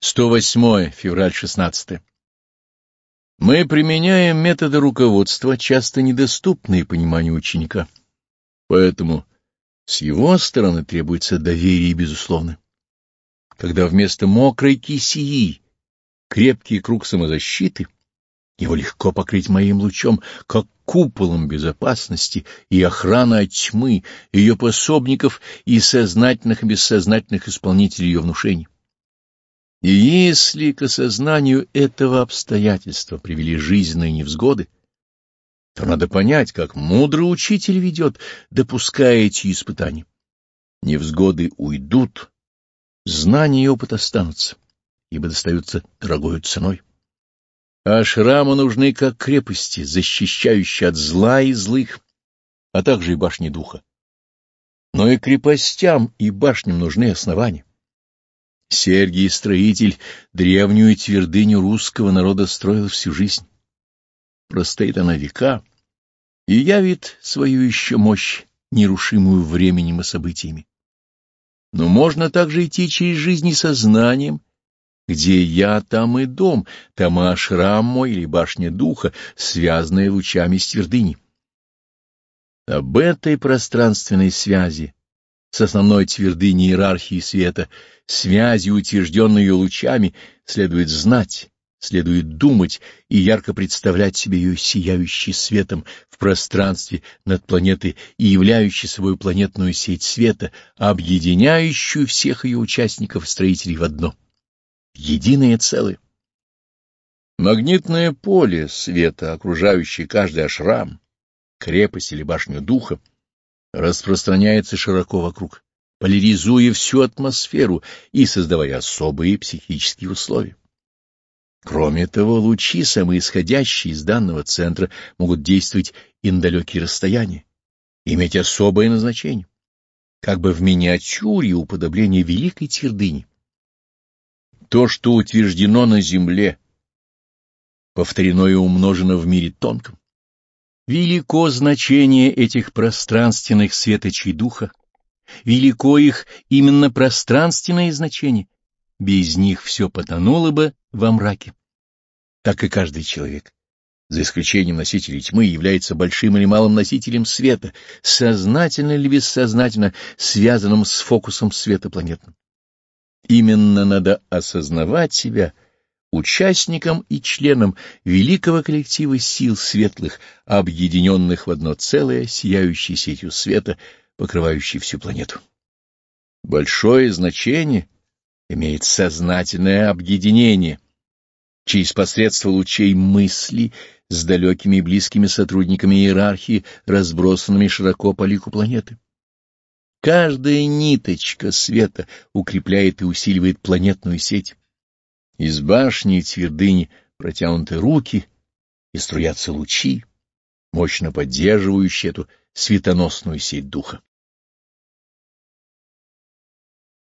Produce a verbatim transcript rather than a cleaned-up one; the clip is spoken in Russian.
сто восьмое февраль шестнадцатое. Мы применяем методы руководства, часто недоступные пониманию ученика. Поэтому с его стороны требуется доверие безусловно. Когда вместо мокрой кисеи крепкий круг самозащиты, его легко покрыть моим лучом, как куполом безопасности и охраны от тьмы, ее пособников и сознательных и бессознательных исполнителей ее внушений. И если к осознанию этого обстоятельства привели жизненные невзгоды, то надо понять, как мудрый учитель ведет, допуская эти испытания. Невзгоды уйдут, знания и опыт останутся, ибо достаются дорогою ценой. А шрамы нужны как крепости, защищающие от зла и злых, а также и башни духа. Но и крепостям, и башням нужны основания. Сергий Строитель древнюю твердыню русского народа строил всю жизнь. Простоит она века и явит свою еще мощь, нерушимую временем и событиями. Но можно также идти через жизнь и сознанием, где я, там и дом, там и ашрам мой или башня духа, связанная лучами с твердыней. Об этой пространственной связи с основной твердыней иерархии света, связи, утвержденной ее лучами, следует знать, следует думать и ярко представлять себе ее сияющей светом в пространстве над планетой и являющей собой планетную сеть света, объединяющую всех ее участников и строителей в одно, единое целое. Магнитное поле света, окружающее каждый ашрам, крепость или башню духа, распространяется широко вокруг, поляризуя всю атмосферу и создавая особые психические условия. Кроме того, лучи, самоисходящие из данного центра, могут действовать и на далекие расстояния, иметь особое назначение, как бы в миниатюре уподобление великой твердыни. То, что утверждено на земле, повторено и умножено в мире тонком. Велико значение этих пространственных светочей духа, велико их именно пространственное значение, без них все потонуло бы во мраке. Так и каждый человек, за исключением носителей тьмы, является большим или малым носителем света, сознательно или бессознательно связанным с фокусом света планетным. Именно надо осознавать себя участником и членом великого коллектива сил светлых, объединенных в одно целое, сияющей сетью света, покрывающей всю планету. Большое значение имеет сознательное объединение через посредство лучей мысли с далекими и близкими сотрудниками иерархии, разбросанными широко по лику планеты. Каждая ниточка света укрепляет и усиливает планетную сеть. Из башни и твердыни протянуты руки и струятся лучи, мощно поддерживающие эту светоносную сеть духа.